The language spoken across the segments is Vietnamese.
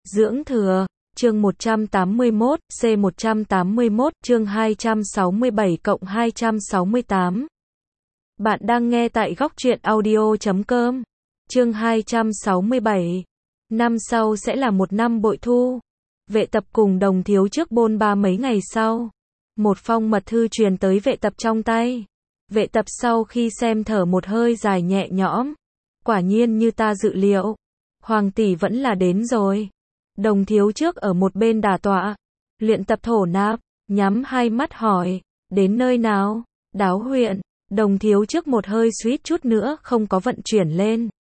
Dưỡng thừa, chương 181, C181, chương 267-268. Bạn đang nghe tại góc truyện audio.com. Chương 267. Năm sau sẽ là một năm bội thu. Vệ tập cùng Đồng Thiếu trước bôn ba mấy ngày sau. Một phong mật thư truyền tới vệ tập trong tay. Vệ tập sau khi xem thở một hơi dài nhẹ nhõm. Quả nhiên như ta dự liệu. Hoàng tỷ vẫn là đến rồi. Đồng Thiếu trước ở một bên đả tọa, luyện tập thổ nạp, nhắm hai mắt hỏi, đến nơi nào? Đáo huyện. Đồng Thiếu trước một hơi suýt chút nữa không có vận chuyển lên.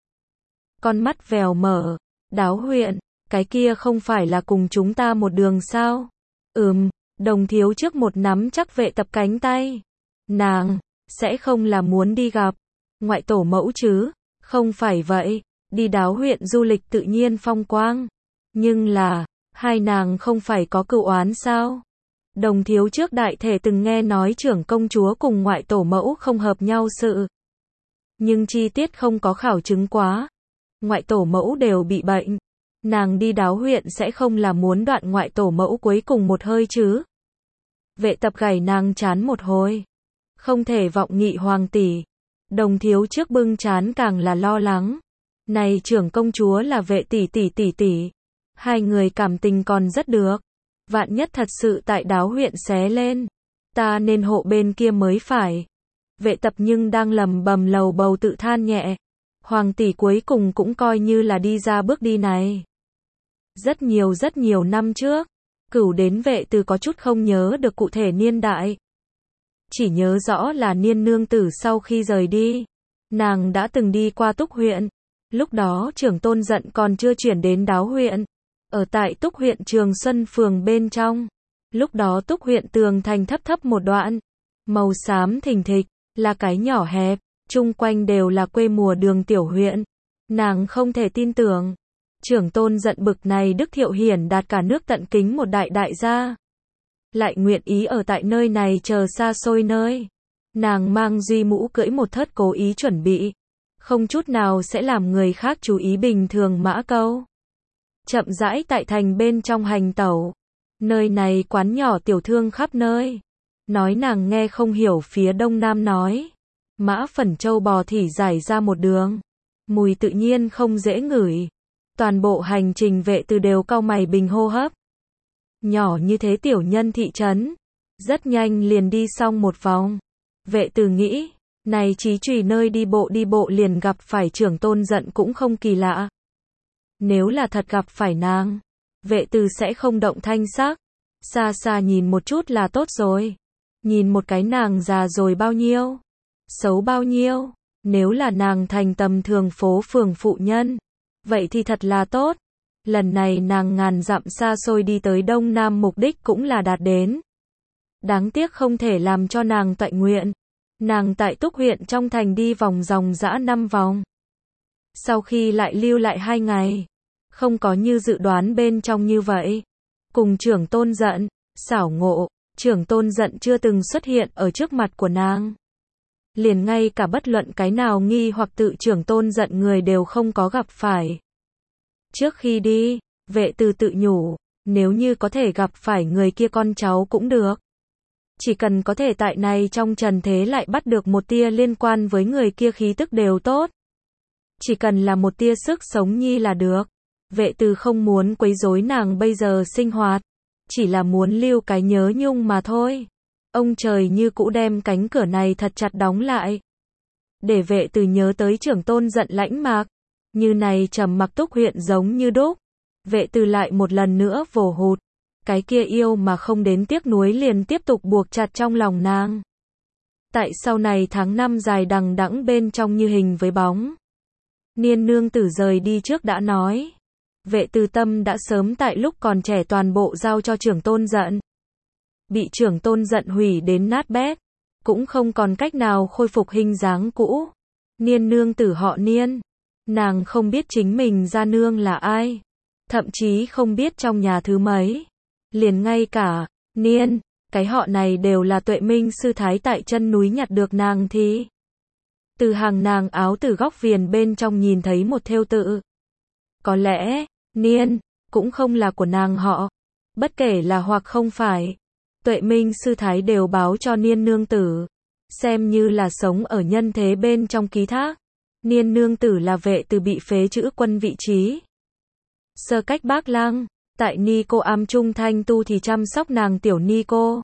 Con mắt vèo mở, Đáo huyện, cái kia không phải là cùng chúng ta một đường sao? Đồng Thiếu trước một nắm chắc vệ tập cánh tay. Nàng, sẽ không là muốn đi gặp ngoại tổ mẫu chứ? Không phải vậy, đi Đáo huyện du lịch tự nhiên phong quang. Nhưng là, hai nàng không phải có cựu oán sao? Đồng Thiếu trước đại thể từng nghe nói trưởng công chúa cùng ngoại tổ mẫu không hợp nhau sự. Nhưng chi tiết không có khảo chứng quá. Ngoại tổ mẫu đều bị bệnh. Nàng đi Đáo huyện sẽ không là muốn đoạn ngoại tổ mẫu cuối cùng một hơi chứ? Vệ tập gảy nàng chán một hồi. Không thể vọng nghị hoàng tỷ. Đồng Thiếu trước bưng chán càng là lo lắng. Này trưởng công chúa là vệ tỷ. Hai người cảm tình còn rất được. Vạn nhất thật sự tại Đáo huyện xé lên. Ta nên hộ bên kia mới phải. Vệ tập nhưng đang lầm bầm lầu bầu tự than nhẹ. Hoàng tỷ cuối cùng cũng coi như là đi ra bước đi này. Rất nhiều năm trước. Cửu đến vệ từ có chút không nhớ được cụ thể niên đại. Chỉ nhớ rõ là Niên nương tử sau khi rời đi. Nàng đã từng đi qua Túc huyện. Lúc đó trưởng tôn giận còn chưa chuyển đến Đáo huyện. Ở tại Túc huyện Trường Xuân phường bên trong. Lúc đó Túc huyện tường thành thấp một đoạn. Màu xám thình thịch, là cái nhỏ hẹp. Chung quanh đều là quê mùa đường tiểu huyện. Nàng không thể tin tưởng. Trưởng tôn giận bực này Đức Thiệu Hiển đạt cả nước tận kính một đại gia. Lại nguyện ý ở tại nơi này chờ xa xôi nơi. Nàng mang duy mũ cưỡi một thớt cố ý chuẩn bị. Không chút nào sẽ làm người khác chú ý bình thường mã câu. Chậm rãi tại thành bên trong hành tẩu. Nơi này quán nhỏ tiểu thương khắp nơi. Nói nàng nghe không hiểu phía đông nam nói. Mã phần trâu bò thỉ giải ra một đường. Mùi tự nhiên không dễ ngửi. Toàn bộ hành trình vệ từ đều cau mày bình hô hấp. Nhỏ như thế tiểu nhân thị trấn. Rất nhanh liền đi xong một vòng. Vệ từ nghĩ, này chí trùy nơi đi bộ liền gặp phải trưởng tôn giận cũng không kỳ lạ. Nếu là thật gặp phải nàng, vệ từ sẽ không động thanh sắc. Xa xa nhìn một chút là tốt rồi. Nhìn một cái nàng già rồi bao nhiêu, xấu bao nhiêu. Nếu là nàng thành tầm thường phố phường phụ nhân, vậy thì thật là tốt. Lần này nàng ngàn dặm xa xôi đi tới Đông Nam mục đích cũng là đạt đến. Đáng tiếc không thể làm cho nàng toại nguyện. Nàng tại Túc huyện trong thành đi vòng dòng dã 5 vòng. Sau khi lại lưu lại 2 ngày. Không có như dự đoán bên trong như vậy. Cùng trưởng tôn giận, xảo ngộ, trưởng tôn giận chưa từng xuất hiện ở trước mặt của nàng. Liền ngay cả bất luận cái nào nghi hoặc tự trưởng tôn giận người đều không có gặp phải. Trước khi đi, vệ từ tự nhủ, nếu như có thể gặp phải người kia con cháu cũng được. Chỉ cần có thể tại này trong trần thế lại bắt được một tia liên quan với người kia khí tức đều tốt. Chỉ cần là một tia sức sống nhi là được. Vệ từ không muốn quấy rối nàng bây giờ sinh hoạt. Chỉ là muốn lưu cái nhớ nhung mà thôi. Ông trời như cũ đem cánh cửa này thật chặt đóng lại. Để vệ từ nhớ tới trưởng tôn giận lãnh mạc. Như này trầm mặc Túc huyện giống như đúc. Vệ từ lại một lần nữa vồ hụt. Cái kia yêu mà không đến tiếc nuối liền tiếp tục buộc chặt trong lòng nàng. Tại sau này tháng 5 dài đằng đẵng bên trong như hình với bóng. Niên nương tử rời đi trước đã nói. Vệ từ tâm đã sớm tại lúc còn trẻ toàn bộ giao cho trưởng tôn giận. Bị trưởng tôn giận hủy đến nát bét. Cũng không còn cách nào khôi phục hình dáng cũ. Niên nương tử họ Niên. Nàng không biết chính mình gia nương là ai. Thậm chí không biết trong nhà thứ mấy. Liền ngay cả, Niên, cái họ này đều là Tuệ Minh sư thái tại chân núi nhặt được nàng thì. Từ hàng nàng áo từ góc viền bên trong nhìn thấy một thêu tự. Có lẽ, Niên, cũng không là của nàng họ. Bất kể là hoặc không phải, Tuệ Minh sư thái đều báo cho Niên nương tử, xem như là sống ở nhân thế bên trong ký thác. Niên nương tử là Vệ Từ bị phế chữ quân vị trí. Sơ cách Bác Lăng, tại Ni cô am trung thanh tu thì chăm sóc nàng tiểu Ni cô.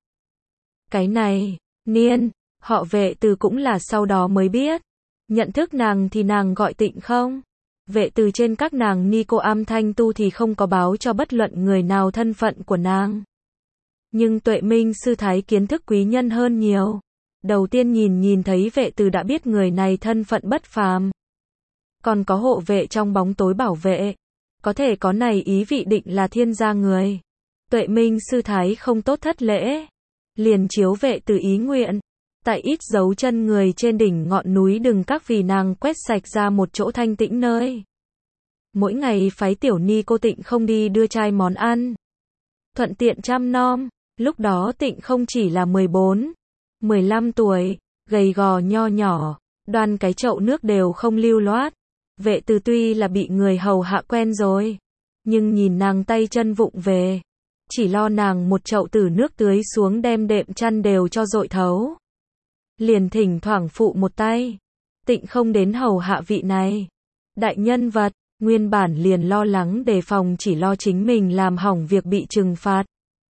Cái này, Niên, họ Vệ Từ cũng là sau đó mới biết. Nhận thức nàng thì nàng gọi Tịnh không. Vệ Từ trên các nàng Ni cô am thanh tu thì không có báo cho bất luận người nào thân phận của nàng. Nhưng Tuệ Minh sư thái kiến thức quý nhân hơn nhiều. Đầu tiên nhìn thấy Vệ Từ đã biết người này thân phận bất phàm. Còn có hộ vệ trong bóng tối bảo vệ. Có thể có này ý vị định là thiên gia người. Tuệ Minh sư thái không tốt thất lễ. Liền chiếu Vệ Từ ý nguyện. Tại ít dấu chân người trên đỉnh ngọn núi đừng các vì nàng quét sạch ra một chỗ thanh tĩnh nơi. Mỗi ngày phái tiểu Ni cô Tịnh không đi đưa trai món ăn. Thuận tiện chăm nom. Lúc đó Tịnh không chỉ là 14, 15 tuổi, gầy gò nho nhỏ, đoan cái chậu nước đều không lưu loát. Vệ Từ tuy là bị người hầu hạ quen rồi, nhưng nhìn nàng tay chân vụng về, chỉ lo nàng một chậu tử nước tưới xuống đem đệm chăn đều cho dội thấu. Liền thỉnh thoảng phụ một tay. Tịnh không đến hầu hạ vị này. Đại nhân vật, nguyên bản liền lo lắng đề phòng chỉ lo chính mình làm hỏng việc bị trừng phạt.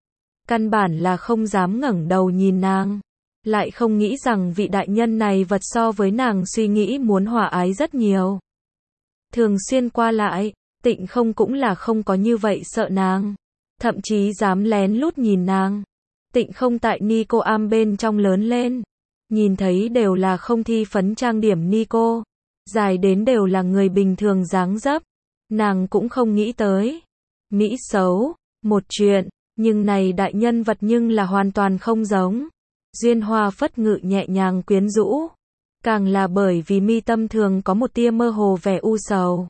Căn bản là không dám ngẩng đầu nhìn nàng. Lại không nghĩ rằng vị đại nhân này vật so với nàng suy nghĩ muốn hòa ái rất nhiều. Thường xuyên qua lại, Tịnh không cũng là không có như vậy sợ nàng. Thậm chí dám lén lút nhìn nàng. Tịnh không tại Ni cô am bên trong lớn lên. Nhìn thấy đều là không thi phấn trang điểm Ni cô. Dài đến đều là người bình thường dáng dấp. Nàng cũng không nghĩ tới. Mỹ xấu, một chuyện. Nhưng này đại nhân vật nhưng là hoàn toàn không giống. Duyên hoa phất ngự nhẹ nhàng quyến rũ. Càng là bởi vì mi tâm thường có một tia mơ hồ vẻ u sầu.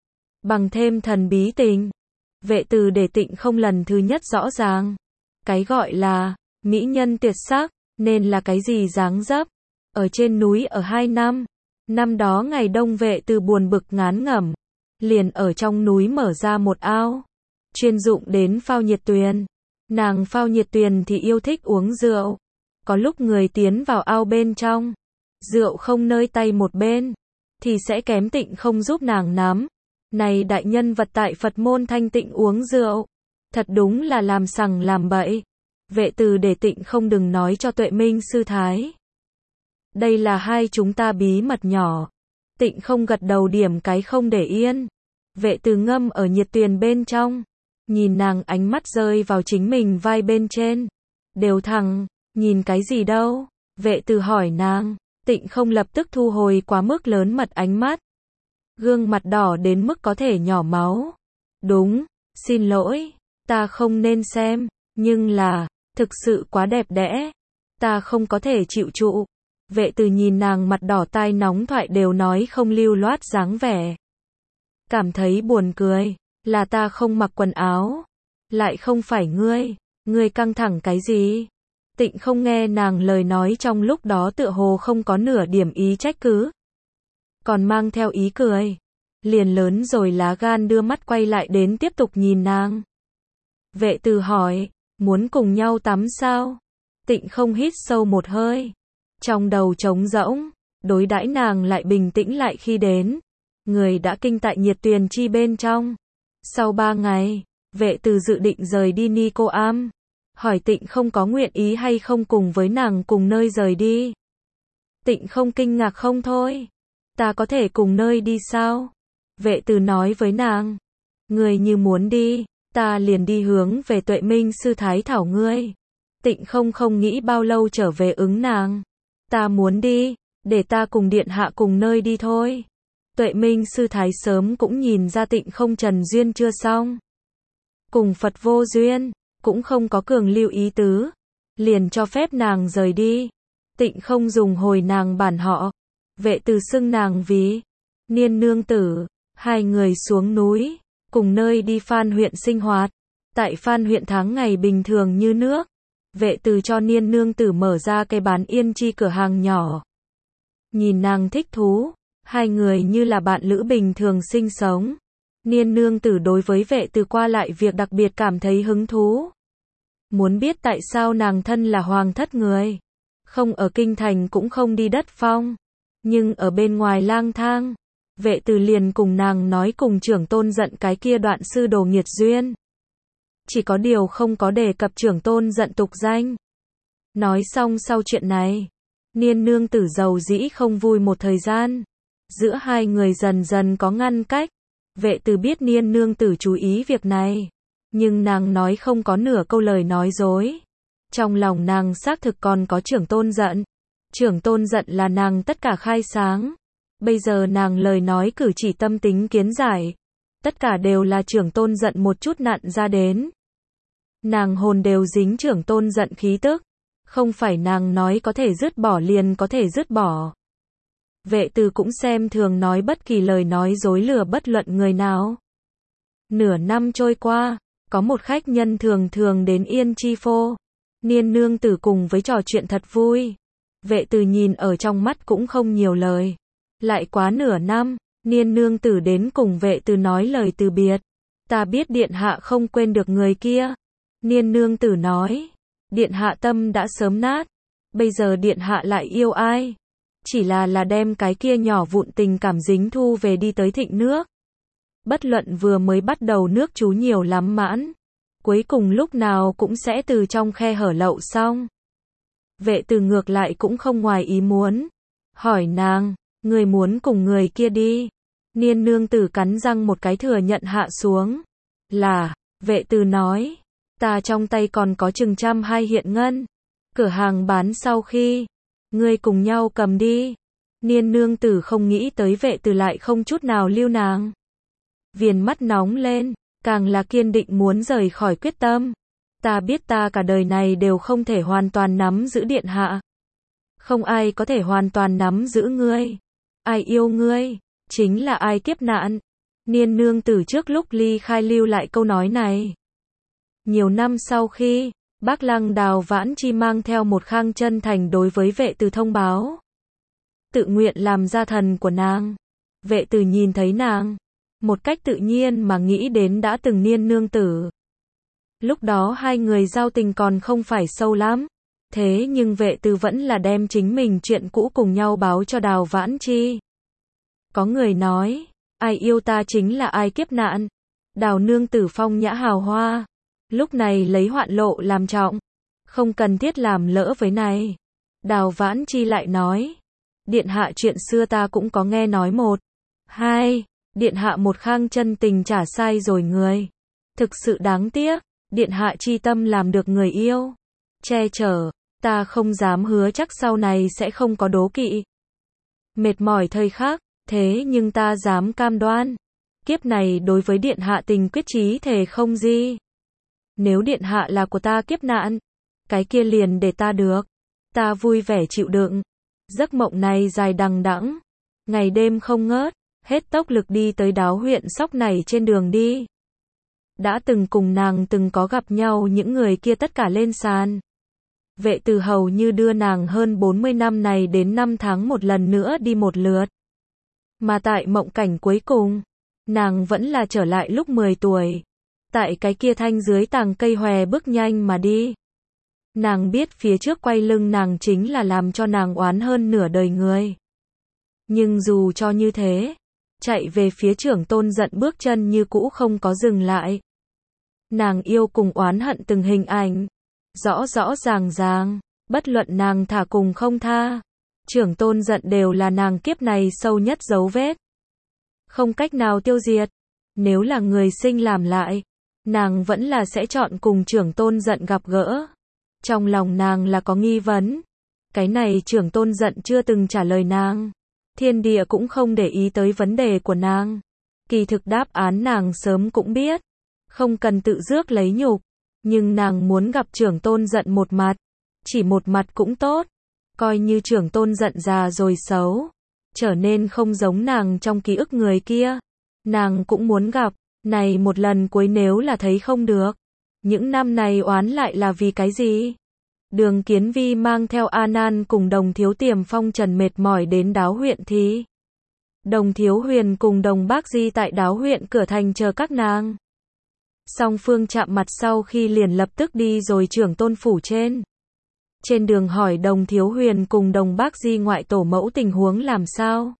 Bằng thêm thần bí tình. Vệ Từ để Tịnh không lần thứ nhất rõ ràng. Cái gọi là mỹ nhân tuyệt sắc nên là cái gì dáng dấp. Ở trên núi ở 2 năm. Năm đó ngày đông Vệ Từ buồn bực ngán ngẩm. Liền ở trong núi mở ra một ao. Chuyên dụng đến phao nhiệt tuyền. Nàng phao nhiệt tuyền thì yêu thích uống rượu. Có lúc người tiến vào ao bên trong. Rượu không nơi tay một bên. Thì sẽ kém Tịnh không giúp nàng nắm. Này đại nhân vật tại Phật môn thanh tịnh uống rượu. Thật đúng là làm sằng làm bậy. Vệ Từ để Tịnh không đừng nói cho Tuệ Minh sư thái. Đây là hai chúng ta bí mật nhỏ. Tịnh không gật đầu điểm cái không để yên. Vệ Từ ngâm ở nhiệt tuyền bên trong. Nhìn nàng ánh mắt rơi vào chính mình vai bên trên. Đều thẳng, nhìn cái gì đâu? Vệ Từ hỏi nàng. Tịnh không lập tức thu hồi quá mức lớn mật ánh mắt. Gương mặt đỏ đến mức có thể nhỏ máu. Đúng, xin lỗi, ta không nên xem, nhưng là, thực sự quá đẹp đẽ. Ta không có thể chịu trụ. Vệ Từ nhìn nàng mặt đỏ tai nóng thoại đều nói không lưu loát dáng vẻ. Cảm thấy buồn cười, là ta không mặc quần áo. Lại không phải ngươi căng thẳng cái gì? Tịnh không nghe nàng lời nói trong lúc đó tựa hồ không có nửa điểm ý trách cứ. Còn mang theo ý cười. Liền lớn rồi lá gan đưa mắt quay lại đến tiếp tục nhìn nàng. Vệ Từ hỏi, muốn cùng nhau tắm sao? Tịnh không hít sâu một hơi. Trong đầu trống rỗng, đối đãi nàng lại bình tĩnh lại khi đến. Người đã kinh tại nhiệt tuyền chi bên trong. Sau 3 ngày, Vệ Từ dự định rời đi Ni cô am. Hỏi Tịnh không có nguyện ý hay không cùng với nàng cùng nơi rời đi. Tịnh không kinh ngạc không thôi. Ta có thể cùng nơi đi sao? Vệ Từ nói với nàng. Ngươi như muốn đi, ta liền đi hướng về Tuệ Minh sư thái thảo ngươi. Tịnh không nghĩ bao lâu trở về ứng nàng. Ta muốn đi, để ta cùng điện hạ cùng nơi đi thôi. Tuệ Minh sư thái sớm cũng nhìn ra Tịnh không trần duyên chưa xong. Cùng Phật vô duyên, cũng không có cường lưu ý tứ. Liền cho phép nàng rời đi. Tịnh không dùng hồi nàng bản họ. Vệ Từ xưng nàng vì Niên nương tử. Hai người xuống núi, cùng nơi đi Phan huyện sinh hoạt. Tại Phan huyện tháng ngày bình thường như nước. Vệ Từ cho Niên nương tử mở ra cây bán yên chi cửa hàng nhỏ. Nhìn nàng thích thú, hai người như là bạn lữ bình thường sinh sống. Niên nương tử đối với Vệ Từ qua lại việc đặc biệt cảm thấy hứng thú. Muốn biết tại sao nàng thân là hoàng thất người, không ở kinh thành cũng không đi đất phong, nhưng ở bên ngoài lang thang. Vệ Từ liền cùng nàng nói cùng trưởng tôn giận cái kia đoạn sư đồ nghiệt duyên. Chỉ có điều không có đề cập trưởng tôn giận tục danh. Nói xong sau chuyện này, Niên nương tử giàu dĩ không vui một thời gian. Giữa hai người dần dần có ngăn cách. Vệ Từ biết Niên nương tử chú ý việc này, nhưng nàng nói không có nửa câu lời nói dối. Trong lòng nàng xác thực còn có trưởng tôn giận. Trưởng tôn giận là nàng tất cả khai sáng. Bây giờ nàng lời nói cử chỉ tâm tính kiến giải, tất cả đều là trưởng tôn giận một chút nặn ra đến. Nàng hồn đều dính trưởng tôn giận khí tức, không phải nàng nói có thể dứt bỏ liền có thể dứt bỏ. Vệ Từ cũng xem thường nói bất kỳ lời nói dối lừa bất luận người nào. Nửa năm trôi qua, có một khách nhân thường thường đến Yên Chi Phô. Niên nương tử cùng với trò chuyện thật vui. Vệ Từ nhìn ở trong mắt cũng không nhiều lời. Lại quá nửa năm, Niên nương tử đến cùng Vệ Từ nói lời từ biệt. Ta biết điện hạ không quên được người kia. Niên nương tử nói, điện hạ tâm đã sớm nát. Bây giờ điện hạ lại yêu ai? Chỉ là đem cái kia nhỏ vụn tình cảm dính thu về đi tới thịnh nước. Bất luận vừa mới bắt đầu nước chú nhiều lắm mãn, cuối cùng lúc nào cũng sẽ từ trong khe hở lậu xong. Vệ Từ ngược lại cũng không ngoài ý muốn. Hỏi nàng, người muốn cùng người kia đi? Niên nương tử cắn răng một cái thừa nhận hạ xuống. Là, Vệ Từ nói, ta trong tay còn có chừng 120 hiện ngân. Cửa hàng bán sau khi, ngươi cùng nhau cầm đi. Niên nương tử không nghĩ tới Vệ Từ lại không chút nào lưu nàng. Viền mắt nóng lên, càng là kiên định muốn rời khỏi quyết tâm. Ta biết ta cả đời này đều không thể hoàn toàn nắm giữ điện hạ. Không ai có thể hoàn toàn nắm giữ ngươi. Ai yêu ngươi, chính là ai kiếp nạn. Niên nương tử trước lúc ly khai lưu lại câu nói này. Nhiều năm sau khi, Bác Lăng Đào Vãn Chi mang theo một khang chân thành đối với Vệ Từ thông báo. Tự nguyện làm gia thần của nàng. Vệ Từ nhìn thấy nàng, một cách tự nhiên mà nghĩ đến đã từng Niên nương tử. Lúc đó hai người giao tình còn không phải sâu lắm. Thế nhưng Vệ Từ vẫn là đem chính mình chuyện cũ cùng nhau báo cho Đào Vãn Chi. Có người nói, ai yêu ta chính là ai kiếp nạn. Đào nương tử phong nhã hào hoa. Lúc này lấy hoạn lộ làm trọng. Không cần thiết làm lỡ với này. Đào Vãn Chi lại nói, điện hạ chuyện xưa ta cũng có nghe nói một. Hai, điện hạ một khang chân tình trả sai rồi người. Thực sự đáng tiếc, điện hạ chi tâm làm được người yêu. Che chở, ta không dám hứa chắc sau này sẽ không có đố kỵ. Mệt mỏi thời khắc, thế nhưng ta dám cam đoan. Kiếp này đối với điện hạ tình quyết chí thề không gì. Nếu điện hạ là của ta kiếp nạn, cái kia liền để ta được. Ta vui vẻ chịu đựng. Giấc mộng này dài đằng đẵng, ngày đêm không ngớt, hết tốc lực đi tới Đáo huyện Sóc này trên đường đi. Đã từng cùng nàng từng có gặp nhau những người kia tất cả lên sàn. Vệ Từ hầu như đưa nàng hơn 40 năm này đến 5 tháng một lần nữa đi một lượt. Mà tại mộng cảnh cuối cùng, nàng vẫn là trở lại lúc 10 tuổi. Tại cái kia thanh dưới tàng cây hòe bước nhanh mà đi. Nàng biết phía trước quay lưng nàng chính là làm cho nàng oán hơn nửa đời người. Nhưng dù cho như thế, chạy về phía trưởng tôn giận bước chân như cũ không có dừng lại. Nàng yêu cùng oán hận từng hình ảnh. Rõ rõ ràng ràng, bất luận nàng thả cùng không tha. Trưởng tôn giận đều là nàng kiếp này sâu nhất dấu vết. Không cách nào tiêu diệt. Nếu là người sinh làm lại, nàng vẫn là sẽ chọn cùng trưởng tôn giận gặp gỡ. Trong lòng nàng là có nghi vấn. Cái này trưởng tôn giận chưa từng trả lời nàng. Thiên địa cũng không để ý tới vấn đề của nàng. Kỳ thực đáp án nàng sớm cũng biết. Không cần tự rước lấy nhục. Nhưng nàng muốn gặp trưởng tôn giận một mặt. Chỉ một mặt cũng tốt. Coi như trưởng tôn giận già rồi xấu. Trở nên không giống nàng trong ký ức người kia. Nàng cũng muốn gặp. Này một lần cuối nếu là thấy không được. Những năm này oán lại là vì cái gì? Đường Kiến Vi mang theo A Nan cùng Đồng Thiếu Tiềm phong trần mệt mỏi đến Đáo huyện thì Đồng Thiếu Huyền cùng Đồng Bác Di tại Đáo huyện cửa thành chờ các nàng. Song phương chạm mặt sau khi liền lập tức đi rồi trưởng tôn phủ trên. Trên đường hỏi Đồng Thiếu Huyền cùng Đồng Bác Di ngoại tổ mẫu tình huống làm sao.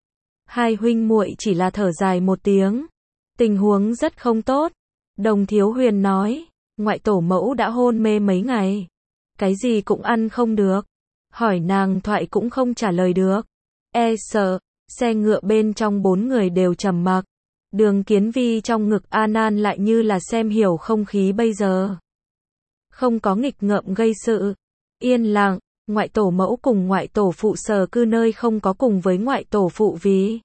Hai huynh muội chỉ là thở dài một tiếng. Tình huống rất không tốt. Đồng Thiếu Huyền nói, ngoại tổ mẫu đã hôn mê mấy ngày. Cái gì cũng ăn không được. Hỏi nàng thoại cũng không trả lời được. Sợ, xe ngựa bên trong bốn người đều trầm mặc. Đường Kiến Vi trong ngực A Nan lại như là xem hiểu không khí bây giờ. Không có nghịch ngợm gây sự. Yên lặng, ngoại tổ mẫu cùng ngoại tổ phụ sở cư nơi không có cùng với ngoại tổ phụ vì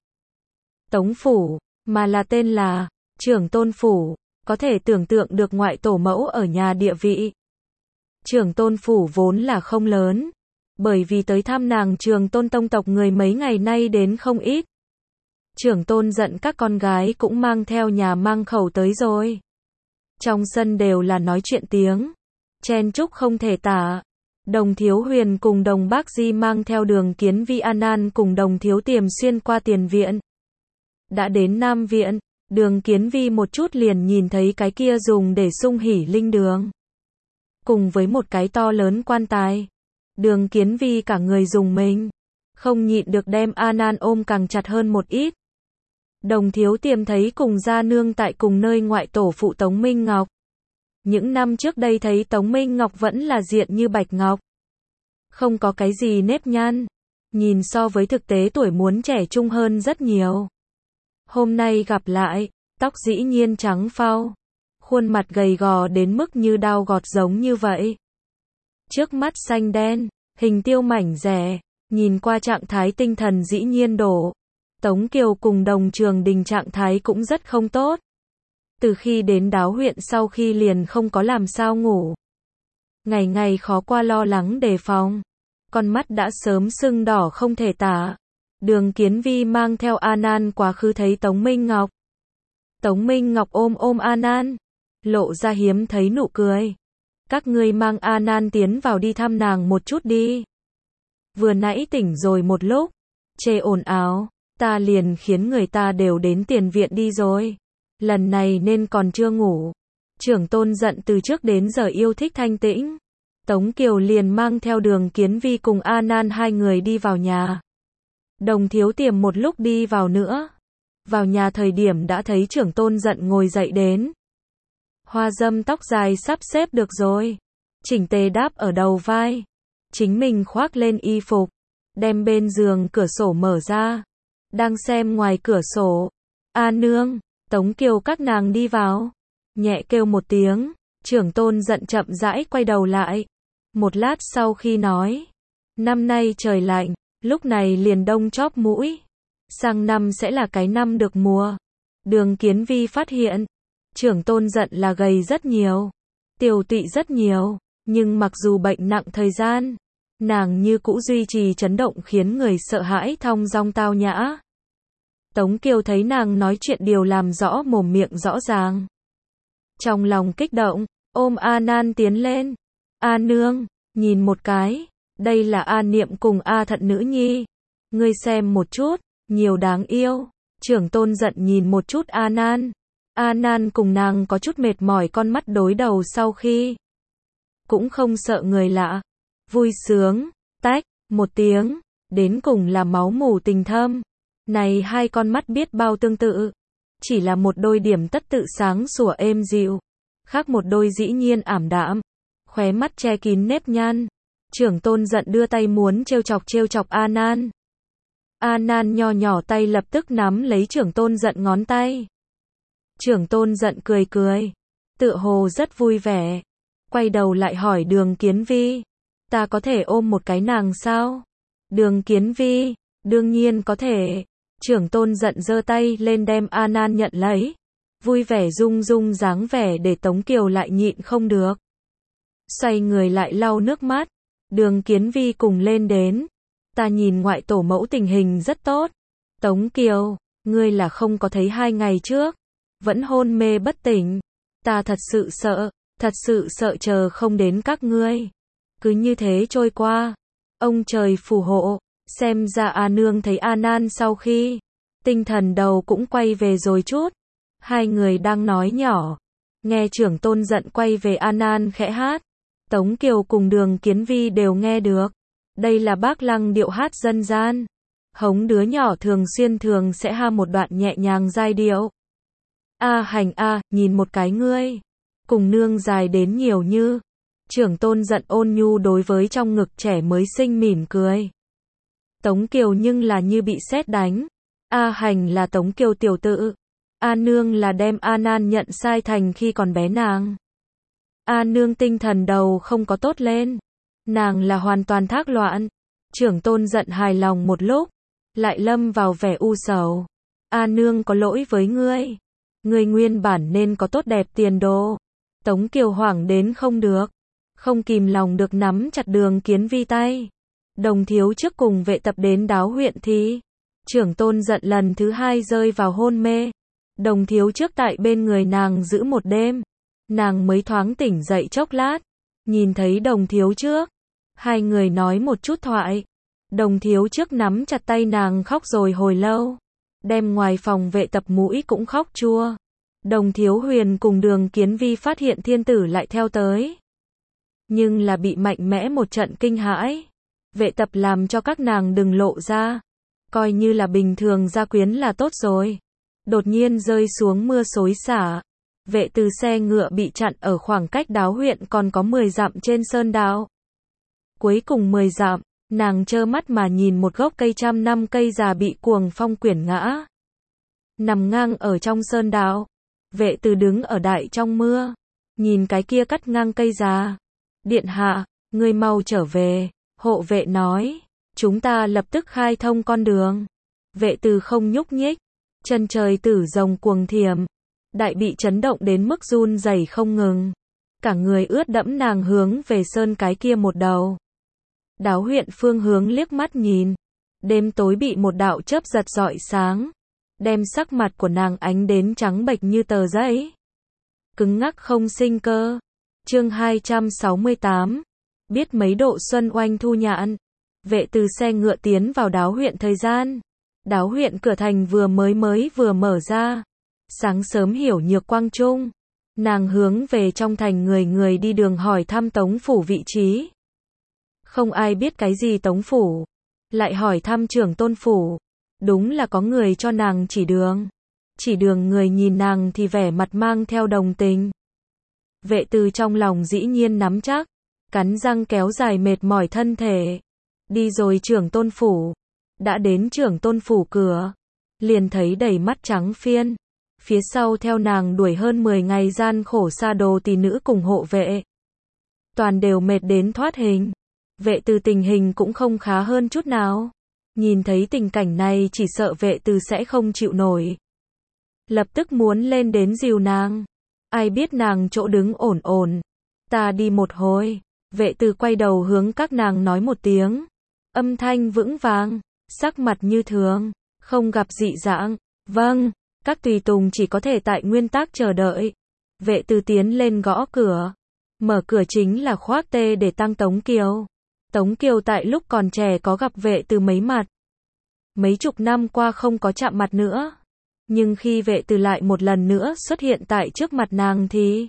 Tống phủ, mà là tên là Trưởng Tôn phủ, có thể tưởng tượng được ngoại tổ mẫu ở nhà địa vị. Trưởng Tôn phủ vốn là không lớn, bởi vì tới thăm nàng Trường Tôn tông tộc người mấy ngày nay đến không ít. Trưởng Tôn giận các con gái cũng mang theo nhà mang khẩu tới rồi. Trong sân đều là nói chuyện tiếng, chen chúc không thể tả. Đồng Thiếu Huyền cùng Đồng Bác Di mang theo Đường Kiến Vi An An cùng Đồng Thiếu Tiềm xuyên qua tiền viện. Đã đến Nam viện, Đường Kiến Vi một chút liền nhìn thấy cái kia dùng để sung hỉ linh đường. Cùng với một cái to lớn quan tài. Đường Kiến Vi cả người dùng mình. Không nhịn được đem An An ôm càng chặt hơn một ít. Đồng Thiếu Tiềm thấy cùng gia nương tại cùng nơi ngoại tổ phụ Tống Minh Ngọc. Những năm trước đây thấy Tống Minh Ngọc vẫn là diện như bạch ngọc. Không có cái gì nếp nhăn. Nhìn so với thực tế tuổi muốn trẻ trung hơn rất nhiều. Hôm nay gặp lại, tóc dĩ nhiên trắng phau. Khuôn mặt gầy gò đến mức như dao gọt giống như vậy. Trước mắt xanh đen, hình tiêu mảnh rẻ, nhìn qua trạng thái tinh thần dĩ nhiên đổ. Tống Kiều cùng Đồng Trường Đình trạng thái cũng rất không tốt. Từ khi đến Đáo huyện sau khi liền không có làm sao ngủ. Ngày ngày khó qua lo lắng đề phòng. Con mắt đã sớm sưng đỏ không thể tả. Đường Kiến Vi mang theo An An quá khứ thấy Tống Minh Ngọc. Tống Minh Ngọc ôm An An, lộ ra hiếm thấy nụ cười. Các ngươi mang An An tiến vào đi thăm nàng một chút đi. Vừa nãy tỉnh rồi một lúc, chê ồn ào, ta liền khiến người ta đều đến tiền viện đi rồi. Lần này nên còn chưa ngủ. Trưởng Tôn giận từ trước đến giờ yêu thích thanh tĩnh. Tống Kiều liền mang theo Đường Kiến Vi cùng An An hai người đi vào nhà. Đồng Thiếu Tiềm một lúc đi vào nữa. Vào nhà thời điểm đã thấy Trưởng Tôn giận ngồi dậy đến. Hoa dâm tóc dài sắp xếp được rồi. Chỉnh tề đáp ở đầu vai. Chính mình khoác lên y phục. Đem bên giường cửa sổ mở ra. Đang xem ngoài cửa sổ. A nương, Tống Kiều các nàng đi vào. Nhẹ kêu một tiếng. Trưởng Tôn giận chậm rãi quay đầu lại. Một lát sau khi nói. Năm nay trời lạnh. Lúc này liền đông chóp mũi. Sang năm sẽ là cái năm được mùa. Đường Kiến Vi phát hiện. Trưởng Tôn giận là gầy rất nhiều. Tiều tụy rất nhiều. Nhưng mặc dù bệnh nặng thời gian. Nàng như cũ duy trì chấn động khiến người sợ hãi thong dong tao nhã. Tống Kiều thấy nàng nói chuyện điều làm rõ mồm miệng rõ ràng. Trong lòng kích động, ôm A Nan tiến lên. A nương, nhìn một cái. Đây là A Niệm cùng A Thận nữ nhi. Ngươi xem một chút, nhiều đáng yêu. Trưởng Tôn giận nhìn một chút A Nan. A Nan cùng nàng có chút mệt mỏi con mắt đối đầu sau khi. Cũng không sợ người lạ. Vui sướng, tách, một tiếng. Đến cùng là máu mủ tình thâm. Này hai con mắt biết bao tương tự. Chỉ là một đôi điểm tất tự sáng sủa êm dịu. Khác một đôi dĩ nhiên ảm đạm. Khóe mắt che kín nếp nhăn. Trưởng Tôn giận đưa tay muốn trêu chọc A Nan. A Nan nho nhỏ tay lập tức nắm lấy Trưởng Tôn giận ngón tay. Trưởng Tôn giận cười cười. Tựa hồ rất vui vẻ. Quay đầu lại hỏi Đường Kiến Vi. Ta có thể ôm một cái nàng sao? Đường Kiến Vi. Đương nhiên có thể. Trưởng Tôn giận giơ tay lên đem A Nan nhận lấy. Vui vẻ rung rung dáng vẻ để Tống Kiều lại nhịn không được. Xoay người lại lau nước mắt. Đường Kiến Vi cùng lên đến. Ta nhìn ngoại tổ mẫu tình hình rất tốt. Tống Kiều, ngươi là không có thấy 2 ngày trước. Vẫn hôn mê bất tỉnh. Ta thật sự sợ chờ không đến các ngươi. Cứ như thế trôi qua. Ông trời phù hộ. Xem ra A nương thấy A Nan sau khi Tinh Thần Đầu cũng quay về rồi chút. Hai người đang nói nhỏ. Nghe trưởng tôn giận quay về An An khẽ hát. Tống Kiều cùng Đường Kiến Vi đều nghe được. Đây là bác Lăng điệu hát dân gian. Hống đứa nhỏ thường sẽ ha một đoạn nhẹ nhàng giai điệu. A Hành a, nhìn một cái ngươi. Cùng nương dài đến nhiều như. Trưởng tôn giận ôn nhu đối với trong ngực trẻ mới sinh mỉm cười. Tống Kiều nhưng là như bị sét đánh. A Hành là Tống Kiều tiểu tự. A nương là đem An An nhận sai thành khi còn bé nàng. A nương tinh thần đầu không có tốt lên. Nàng là hoàn toàn thác loạn. Trưởng tôn giận hài lòng một lúc. Lại lâm vào vẻ u sầu. A nương có lỗi với ngươi. Ngươi nguyên bản nên có tốt đẹp tiền đồ. Tống Kiều hoảng đến không được. Không kìm lòng được nắm chặt Đường Kiến Vi tay. Đồng thiếu trước cùng vệ tập đến Đáo huyện thì. Trưởng tôn giận lần thứ hai rơi vào hôn mê. Đồng thiếu trước tại bên người nàng giữ một đêm. Nàng mới thoáng tỉnh dậy chốc lát. Nhìn thấy đồng thiếu trước. Hai người nói một chút thoại. Đồng thiếu trước nắm chặt tay nàng khóc rồi hồi lâu. Đem ngoài phòng vệ tập mũi cũng khóc chua. Đồng thiếu huyền cùng Đường Kiến Vi phát hiện thiên tử lại theo tới. Nhưng là bị mạnh mẽ một trận kinh hãi. Vệ tập làm cho các nàng đừng lộ ra. Coi như là bình thường gia quyến là tốt rồi. Đột nhiên rơi xuống mưa xối xả. Vệ từ xe ngựa bị chặn ở khoảng cách Đáo huyện còn có 10 dặm trên sơn đạo. Cuối cùng 10 dặm, nàng trơ mắt mà nhìn một gốc cây trăm năm cây già bị cuồng phong quyển ngã. Nằm ngang ở trong sơn đạo. Vệ từ đứng ở đại trong mưa. Nhìn cái kia cắt ngang cây già. Điện hạ, ngươi mau trở về. Hộ vệ nói. Chúng ta lập tức khai thông con đường. Vệ từ không nhúc nhích. Chân trời tử rồng cuồng thiểm. Đại bị chấn động đến mức run rẩy không ngừng. Cả người ướt đẫm nàng hướng về sơn cái kia một đầu. Đáo huyện phương hướng liếc mắt nhìn. Đêm tối bị một đạo chớp giật rọi sáng. Đem sắc mặt của nàng ánh đến trắng bệch như tờ giấy. Cứng ngắc không sinh cơ. Chương 268. Biết mấy độ xuân oanh thu nhạn. Vệ từ xe ngựa tiến vào Đáo huyện thời gian. Đáo huyện cửa thành vừa mở ra. Sáng sớm hiểu nhược quang trung. Nàng hướng về trong thành người đi đường hỏi thăm Tống phủ vị trí. Không ai biết cái gì Tống phủ. Lại hỏi thăm trưởng tôn phủ. Đúng là có người cho nàng chỉ đường. Chỉ đường người nhìn nàng thì vẻ mặt mang theo đồng tình. Vệ từ trong lòng dĩ nhiên nắm chắc. Cắn răng kéo dài mệt mỏi thân thể. Đi rồi trưởng tôn phủ. Đã đến trưởng tôn phủ cửa. Liền thấy đầy mắt trắng phiên. Phía sau theo nàng đuổi hơn 10 ngày gian khổ xa đồ tỳ nữ cùng hộ vệ. Toàn đều mệt đến thoát hình. Vệ từ tình hình cũng không khá hơn chút nào. Nhìn thấy tình cảnh này chỉ sợ vệ từ sẽ không chịu nổi. Lập tức muốn lên đến dìu nàng. Ai biết nàng chỗ đứng ổn. Ta đi một hồi. Vệ từ quay đầu hướng các nàng nói một tiếng. Âm thanh vững vàng. Sắc mặt như thường. Không gặp dị dạng. Vâng. Các tùy tùng chỉ có thể tại nguyên tắc chờ đợi. Vệ từ tiến lên gõ cửa. Mở cửa chính là khoác tê để tăng Tống Kiều. Tống Kiều tại lúc còn trẻ có gặp vệ từ mấy mặt. Mấy chục năm qua không có chạm mặt nữa. Nhưng khi vệ từ lại một lần nữa xuất hiện tại trước mặt nàng thì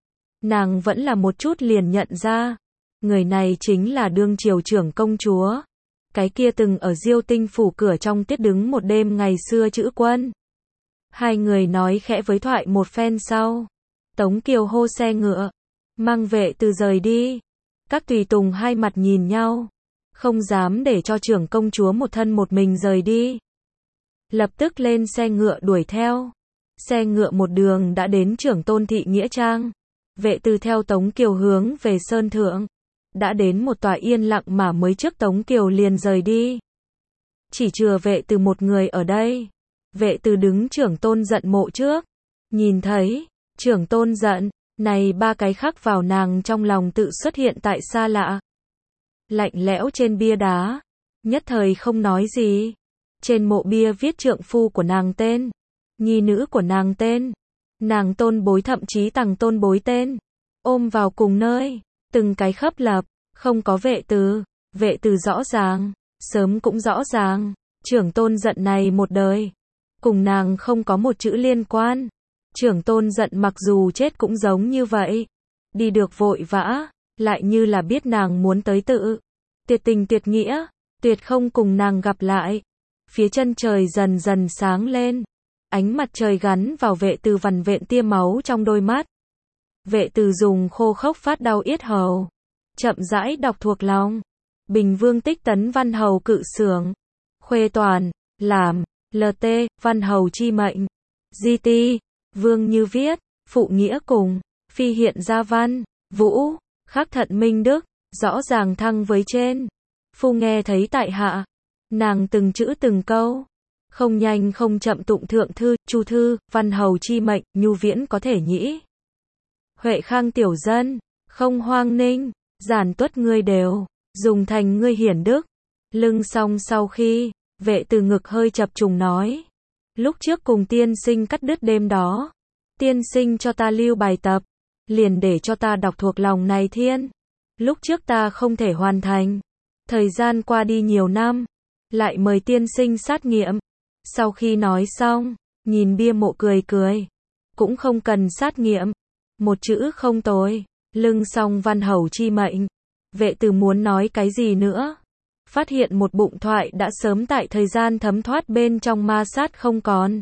nàng vẫn là một chút liền nhận ra. Người này chính là đương triều trưởng công chúa. Cái kia từng ở Diêu Tinh phủ cửa trong tiết đứng một đêm ngày xưa Chữ Quân. Hai người nói khẽ với thoại một phen sau. Tống Kiều hô xe ngựa. Mang vệ từ rời đi. Các tùy tùng hai mặt nhìn nhau. Không dám để cho trưởng công chúa một thân một mình rời đi. Lập tức lên xe ngựa đuổi theo. Xe ngựa một đường đã đến trưởng tôn thị nghĩa trang. Vệ từ theo Tống Kiều hướng về sơn thượng. Đã đến một tòa yên lặng mà mới trước Tống Kiều liền rời đi. Chỉ chừa vệ từ một người ở đây. Vệ từ đứng trưởng tôn giận mộ trước. Nhìn thấy, trưởng tôn giận, này ba cái khắc vào nàng trong lòng tự xuất hiện tại xa lạ. Lạnh lẽo trên bia đá. Nhất thời không nói gì. Trên mộ bia viết trượng phu của nàng tên. Nhi nữ của nàng tên. Nàng tôn bối thậm chí tằng tôn bối tên. Ôm vào cùng nơi. Từng cái khớp lập. Không có vệ từ. Vệ từ rõ ràng. Sớm cũng rõ ràng. Trưởng tôn giận này một đời. cùng nàng không có một chữ liên quan. Trưởng tôn giận mặc dù chết cũng giống như vậy. Đi được vội vã, lại như là biết nàng muốn tới tự. Tuyệt tình tuyệt nghĩa, tuyệt không cùng nàng gặp lại. Phía chân trời dần dần sáng lên. Ánh mặt trời gắn vào Vệ Từ vằn vện tia máu trong đôi mắt. Vệ Từ dùng khô khốc phát đau yết hầu. Chậm rãi đọc thuộc lòng. Bình Vương Tích Tấn Văn Hầu Cự Xưởng. Khuê Toàn, làm, LT, Văn Hầu chi mệnh. GT, Vương Như viết, phụ nghĩa cùng, phi hiện ra văn, vũ, khắc thận minh đức, rõ ràng thăng với trên. Phu nghe thấy tại hạ. Nàng từng chữ từng câu. Không nhanh không chậm tụng thượng thư, chu thư, Văn Hầu chi mệnh, nhu viễn có thể nhĩ. Huệ khang tiểu dân, không hoang ninh, giản tuất ngươi đều, dùng thành ngươi hiển đức. Lưng xong sau khi, Vệ Từ ngực hơi chập trùng nói. Lúc trước cùng tiên sinh cắt đứt đêm đó. Tiên sinh cho ta lưu bài tập. Liền để cho ta đọc thuộc lòng này thiên. Lúc trước ta không thể hoàn thành. Thời gian qua đi nhiều năm. Lại mời tiên sinh sát nghiệm. Sau khi nói xong, nhìn bia mộ cười cười. Cũng không cần sát nghiệm. Một chữ không tồi. Lưng xong Văn Hầu chi mệnh. Vệ Từ muốn nói cái gì nữa. Phát hiện một bụng thoại đã sớm tại thời gian thấm thoát bên trong ma sát không còn.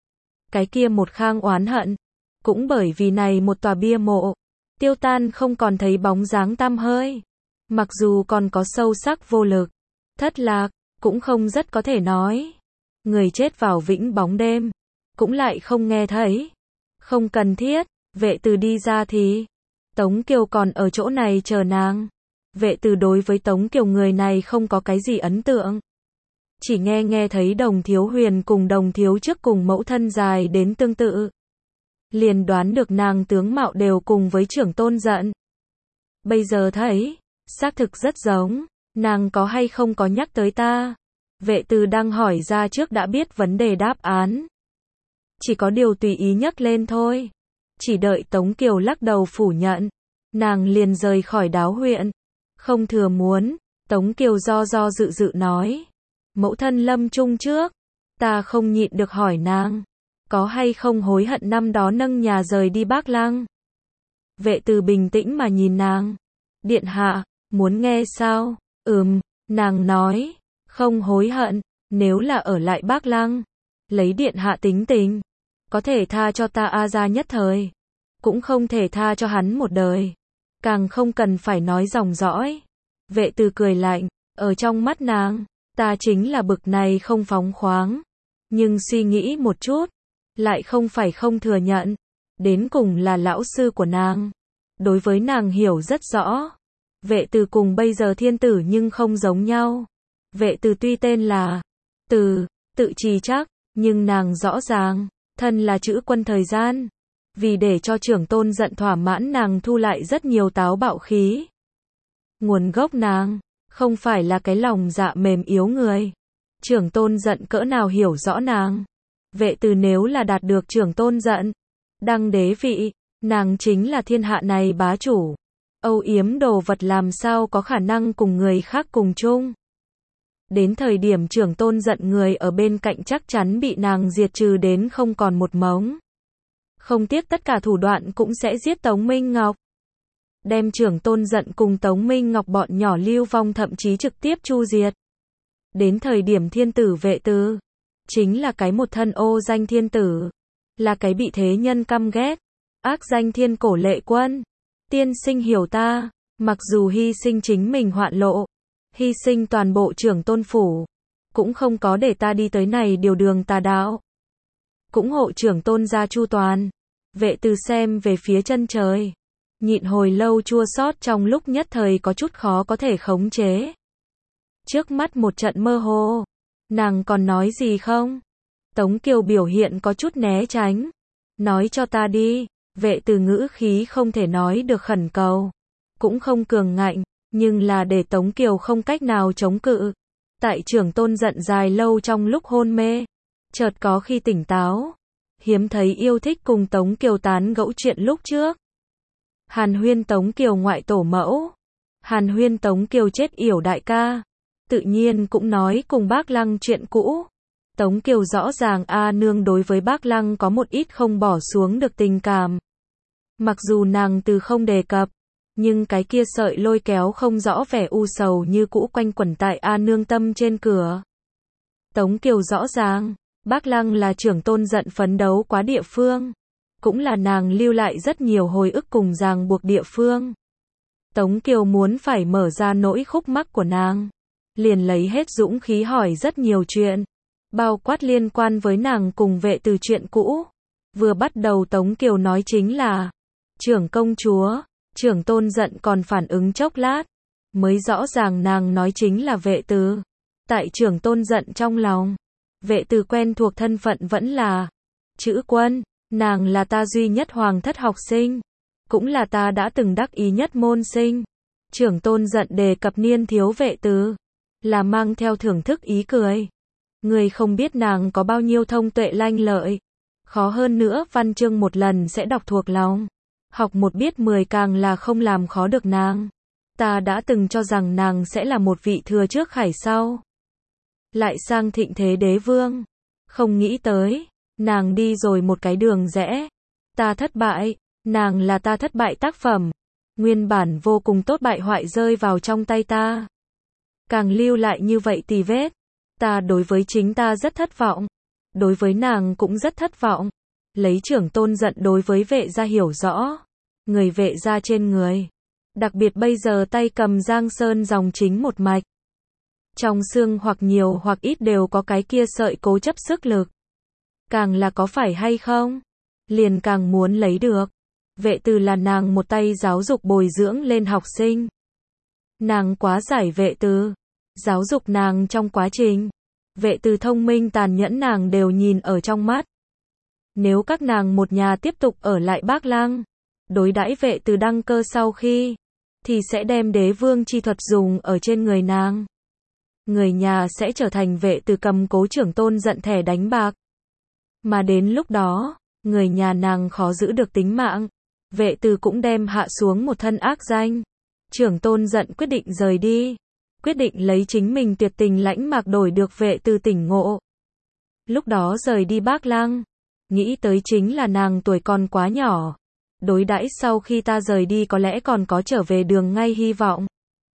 Cái kia một khang oán hận. Cũng bởi vì này một tòa bia mộ. Tiêu tan không còn thấy bóng dáng tăm hơi. Mặc dù còn có sâu sắc vô lực. Thất lạc, cũng không rất có thể nói. Người chết vào vĩnh bóng đêm. Cũng lại không nghe thấy. Không cần thiết. Vệ Từ đi ra thì. Tống Kiều còn ở chỗ này chờ nàng. Vệ Từ đối với Tống Kiều người này không có cái gì ấn tượng. Chỉ nghe thấy Đồng Thiếu Huyền cùng Đồng Thiếu Trước cùng mẫu thân dài đến tương tự. Liền đoán được nàng tướng mạo đều cùng với trưởng tôn giận. Bây giờ thấy, xác thực rất giống. Nàng có hay không có nhắc tới ta? Vệ Từ đang hỏi ra trước đã biết vấn đề đáp án. Chỉ có điều tùy ý nhắc lên thôi. Chỉ đợi Tống Kiều lắc đầu phủ nhận. Nàng liền rời khỏi Đáo huyện. Không thừa muốn. Tống Kiều do dự nói. Mẫu thân lâm chung trước. Ta không nhịn được hỏi nàng. Có hay không hối hận năm đó nâng nhà rời đi Bác Lăng? Vệ Từ bình tĩnh mà nhìn nàng. Điện hạ, muốn nghe sao? Nàng nói. Không hối hận, nếu là ở lại Bác Lăng. Lấy điện hạ tính tình. Có thể tha cho ta A Gia nhất thời. Cũng không thể tha cho hắn một đời. Càng không cần phải nói dòng dõi. Vệ Từ cười lạnh. Ở trong mắt nàng, ta chính là bực này không phóng khoáng. Nhưng suy nghĩ một chút. Lại không phải không thừa nhận. Đến cùng là lão sư của nàng. Đối với nàng hiểu rất rõ. Vệ Từ cùng bây giờ thiên tử nhưng không giống nhau. Vệ Từ tuy tên là Từ, tự trì chắc, nhưng nàng rõ ràng, thân là chữ quân thời gian. Vì để cho trưởng tôn giận thỏa mãn nàng thu lại rất nhiều táo bạo khí. Nguồn gốc nàng, không phải là cái lòng dạ mềm yếu người. Trưởng tôn giận cỡ nào hiểu rõ nàng. Vệ Từ nếu là đạt được trưởng tôn giận, đăng đế vị, nàng chính là thiên hạ này bá chủ. Âu yếm đồ vật làm sao có khả năng cùng người khác cùng chung. Đến thời điểm trưởng tôn giận người ở bên cạnh chắc chắn bị nàng diệt trừ đến không còn một mống. Không tiếc tất cả thủ đoạn cũng sẽ giết Tống Minh Ngọc. Đem trưởng tôn giận cùng Tống Minh Ngọc bọn nhỏ lưu vong thậm chí trực tiếp chu diệt. Đến thời điểm thiên tử Vệ Từ, chính là cái một thân ô danh thiên tử. Là cái bị thế nhân căm ghét. Ác danh thiên cổ lệ quân. Tiên sinh hiểu ta, mặc dù hy sinh chính mình hoạn lộ. Hy sinh toàn bộ trưởng tôn phủ. Cũng không có để ta đi tới này điều đường tà đạo. Cũng hộ trưởng tôn gia chu toàn. Vệ Từ xem về phía chân trời. Nhịn hồi lâu chua xót trong lúc nhất thời có chút khó có thể khống chế. Trước mắt một trận mơ hồ. Nàng còn nói gì không? Tống Kiều biểu hiện có chút né tránh. Nói cho ta đi. Vệ Từ ngữ khí không thể nói được khẩn cầu. Cũng không cường ngạnh. Nhưng là để Tống Kiều không cách nào chống cự. Tại trưởng tôn giận dài lâu trong lúc hôn mê. Chợt có khi tỉnh táo. Hiếm thấy yêu thích cùng Tống Kiều tán gẫu chuyện lúc trước. Hàn huyên Tống Kiều ngoại tổ mẫu. Hàn huyên Tống Kiều chết yểu đại ca. Tự nhiên cũng nói cùng Bác Lăng chuyện cũ. Tống Kiều rõ ràng A Nương đối với bác Lăng có một ít không bỏ xuống được tình cảm. Mặc dù nàng từ không đề cập, nhưng cái kia sợi lôi kéo không rõ vẻ u sầu như cũ quanh quẩn tại A Nương tâm trên cửa. Tống Kiều rõ ràng, bác Lăng là trưởng tôn giận phấn đấu quá địa phương. Cũng là nàng lưu lại rất nhiều hồi ức cùng ràng buộc địa phương. Tống Kiều muốn phải mở ra nỗi khúc mắc của nàng. Liền lấy hết dũng khí hỏi rất nhiều chuyện. Bao quát liên quan với nàng cùng vệ từ chuyện cũ. Vừa bắt đầu Tống Kiều nói chính là trưởng công chúa, trưởng tôn giận còn phản ứng chốc lát. Mới rõ ràng nàng nói chính là vệ từ. Tại trưởng tôn giận trong lòng, vệ từ quen thuộc thân phận vẫn là chữ quân. Nàng là ta duy nhất hoàng thất học sinh. Cũng là ta đã từng đắc ý nhất môn sinh. Trưởng tôn giận đề cập niên thiếu vệ từ. Là mang theo thưởng thức ý cười. Người không biết nàng có bao nhiêu thông tuệ lanh lợi. Khó hơn nữa văn chương một lần sẽ đọc thuộc lòng. Học một biết 10 càng là không làm khó được nàng. Ta đã từng cho rằng nàng sẽ là một vị thừa trước khải sau. Lại sang thịnh thế đế vương. Không nghĩ tới. Nàng đi rồi một cái đường rẽ. Ta thất bại. Nàng là ta thất bại tác phẩm. Nguyên bản vô cùng tốt bại hoại rơi vào trong tay ta. Càng lưu lại như vậy tì vết. Ta đối với chính ta rất thất vọng. Đối với nàng cũng rất thất vọng. Lấy trưởng tôn giận đối với vệ gia hiểu rõ. Người vệ gia trên người. Đặc biệt bây giờ tay cầm Giang Sơn dòng chính một mạch. Trong xương hoặc nhiều hoặc ít đều có cái kia sợi cố chấp sức lực. Càng là có phải hay không? Liền càng muốn lấy được. Vệ từ là nàng một tay giáo dục bồi dưỡng lên học sinh. Nàng quá giải vệ từ. Giáo dục nàng trong quá trình. Vệ từ thông minh tàn nhẫn nàng đều nhìn ở trong mắt. Nếu các nàng một nhà tiếp tục ở lại Bác Lăng, đối đãi vệ từ đăng cơ sau khi, thì sẽ đem đế vương chi thuật dùng ở trên người nàng. Người nhà sẽ trở thành vệ từ cầm cố trưởng tôn giận thẻ đánh bạc. Mà đến lúc đó, người nhà nàng khó giữ được tính mạng. Vệ từ cũng đem hạ xuống một thân ác danh. Trưởng tôn giận quyết định rời đi. Quyết định lấy chính mình tuyệt tình lãnh mạc đổi được vệ từ tỉnh ngộ. Lúc đó rời đi Bác Lăng. Nghĩ tới chính là nàng tuổi còn quá nhỏ. Đối đãi sau khi ta rời đi có lẽ còn có trở về đường ngay hy vọng.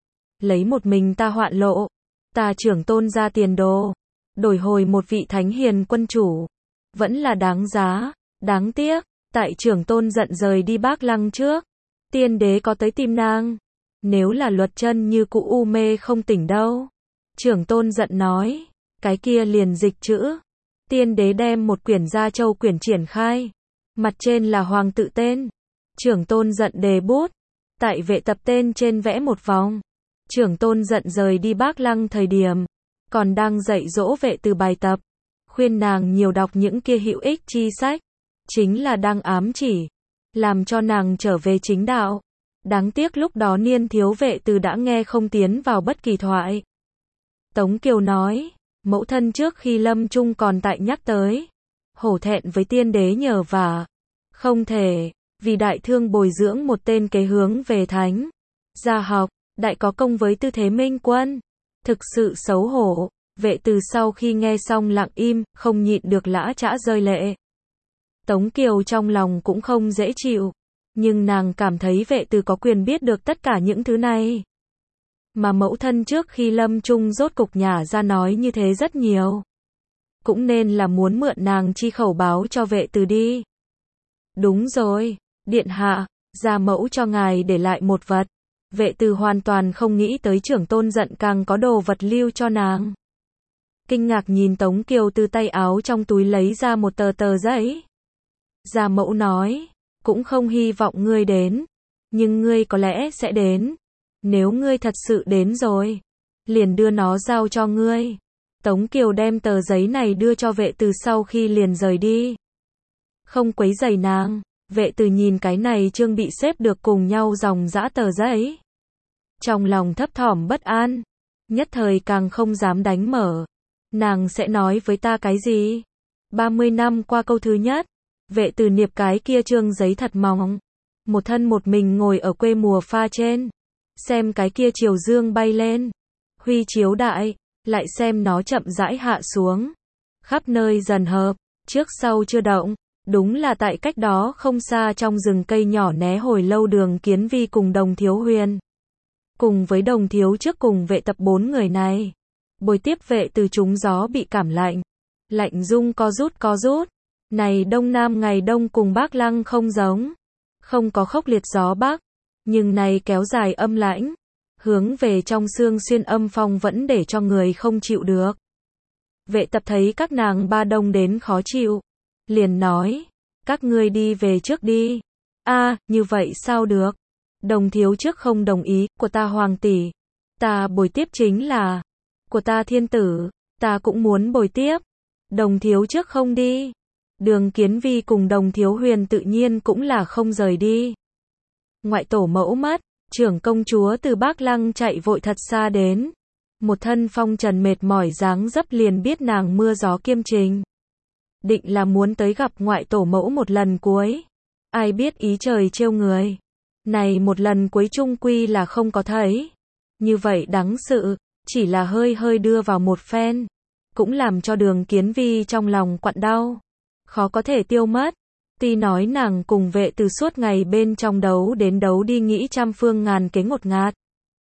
Lấy một mình ta hoạn lộ. Ta trưởng tôn ra tiền đồ. Đổi hồi một vị thánh hiền quân chủ. Vẫn là đáng giá. Đáng tiếc. Tại trưởng tôn giận rời đi Bác Lăng trước. Tiên đế có tới tìm nàng. Nếu là Luật Chân như cũ u mê không tỉnh đâu. Trưởng tôn giận nói. Cái kia liền dịch chữ. Tiên đế đem một quyển Gia Châu quyển triển khai. Mặt trên là hoàng tự tên. Trưởng tôn giận đề bút. Tại vệ tập tên trên vẽ một vòng. Trưởng tôn giận rời đi Bác Lăng thời điểm. Còn đang dạy dỗ vệ từ bài tập. Khuyên nàng nhiều đọc những kia hữu ích chi sách. Chính là đang ám chỉ. Làm cho nàng trở về chính đạo. Đáng tiếc lúc đó niên thiếu vệ từ đã nghe không tiến vào bất kỳ thoại. Tống Kiều nói. Mẫu thân trước khi lâm chung còn tại nhắc tới. Hổ thẹn với tiên đế nhờ vả. Không thể. Vì đại thương bồi dưỡng một tên kế hướng về thánh. Gia học. Đại có công với tư thế minh quân. Thực sự xấu hổ. Vệ từ sau khi nghe xong lặng im. Không nhịn được lã chã rơi lệ. Tống Kiều trong lòng cũng không dễ chịu. Nhưng nàng cảm thấy vệ từ có quyền biết được tất cả những thứ này. Mà mẫu thân trước khi lâm chung rốt cục nhả ra nói như thế rất nhiều. Cũng nên là muốn mượn nàng chi khẩu báo cho vệ từ đi. Đúng rồi, điện hạ, gia mẫu cho ngài để lại một vật. Vệ từ hoàn toàn không nghĩ tới trưởng tôn giận càng có đồ vật lưu cho nàng. Kinh ngạc nhìn Tống Kiều từ tay áo trong túi lấy ra một tờ giấy. Gia mẫu nói, cũng không hy vọng ngươi đến. Nhưng ngươi có lẽ sẽ đến. Nếu ngươi thật sự đến rồi, liền đưa nó giao cho ngươi. Tống Kiều đem tờ giấy này đưa cho vệ từ sau khi liền rời đi. Không quấy rầy nàng, vệ từ nhìn cái này chương bị xếp được cùng nhau dòng dã tờ giấy. Trong lòng thấp thỏm bất an, nhất thời càng không dám đánh mở. Nàng sẽ nói với ta cái gì? 30 năm qua câu thứ nhất, vệ từ niệp cái kia chương giấy thật mỏng. Một thân một mình ngồi ở quê mùa pha trên. Xem cái kia chiều dương bay lên. Huy chiếu đại, lại xem nó chậm rãi hạ xuống. khắp nơi dần hợp, trước sau chưa động. Đúng là tại cách đó không xa trong rừng cây nhỏ né hồi lâu Đường Kiến Vi cùng Đồng Thiếu Huyền. Cùng với Đồng Thiếu Trước cùng vệ tập 4 người này. Bồi tiếp vệ từ trúng gió bị cảm lạnh. Lạnh rung co rút. Này Đông Nam ngày đông cùng Bác Lăng không giống. Không có khốc liệt gió Bắc. Nhưng này kéo dài âm lãnh. Hướng về trong xương xuyên âm phong vẫn để cho người không chịu được. Vệ tập thấy các nàng ba đông đến khó chịu. Liền nói. Các ngươi đi về trước đi. Như vậy sao được? Đồng Thiếu Trước không đồng ý. Của ta hoàng tỷ. Ta bồi tiếp chính là. Của ta thiên tử. Ta cũng muốn bồi tiếp. Đồng Thiếu Trước không đi. Đường Kiến Vi cùng Đồng Thiếu Huyền tự nhiên cũng là không rời đi. Ngoại tổ mẫu mất. Trưởng công chúa từ Bác Lăng chạy vội thật xa đến. Một thân phong trần mệt mỏi dáng dấp liền biết nàng mưa gió kiêm trình. Định là muốn tới gặp ngoại tổ mẫu một lần cuối. Ai biết ý trời trêu người. Này một lần cuối chung quy là không có thấy. Như vậy đáng sự, chỉ là hơi hơi đưa vào một phen. Cũng làm cho Đường Kiến Vi trong lòng quặn đau. Khó có thể tiêu mất. Tuy nói nàng cùng vệ từ suốt ngày bên trong đấu đến đấu đi nghĩ trăm phương ngàn kế ngột ngạt.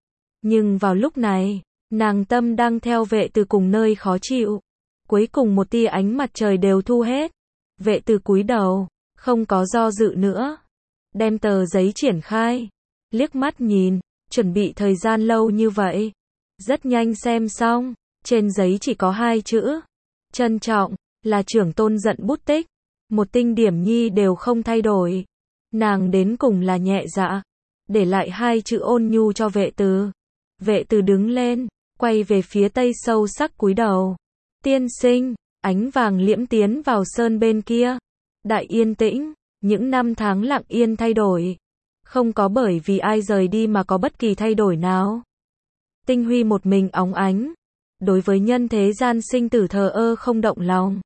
Nhưng vào lúc này, nàng tâm đang theo vệ từ cùng nơi khó chịu. Cuối cùng một tia ánh mặt trời đều thu hết. Vệ từ cúi đầu, không có do dự nữa. Đem tờ giấy triển khai. Liếc mắt nhìn, chuẩn bị thời gian lâu như vậy. Rất nhanh xem xong, trên giấy chỉ có 2 chữ. Trân trọng, là trưởng tôn giận bút tích. Một tinh điểm nhi đều không thay đổi. Nàng đến cùng là nhẹ dạ. Để lại 2 chữ ôn nhu cho vệ từ. Vệ từ đứng lên, quay về phía tây sâu sắc cúi đầu. Tiên sinh, ánh vàng liễm tiến vào sơn bên kia. Đại yên tĩnh, những năm tháng lặng yên thay đổi. Không có bởi vì ai rời đi mà có bất kỳ thay đổi nào. Tinh huy một mình óng ánh. Đối với nhân thế gian sinh tử thờ ơ không động lòng.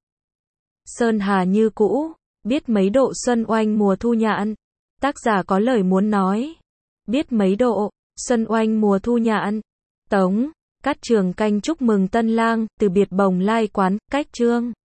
Sơn hà như cũ, biết mấy độ xuân oanh mùa thu nhạn. Tác giả có lời muốn nói. Biết mấy độ, xuân oanh mùa thu nhạn. Tống, Cát Trường Canh chúc mừng tân lang, từ biệt Bồng Lai quán, cách chương.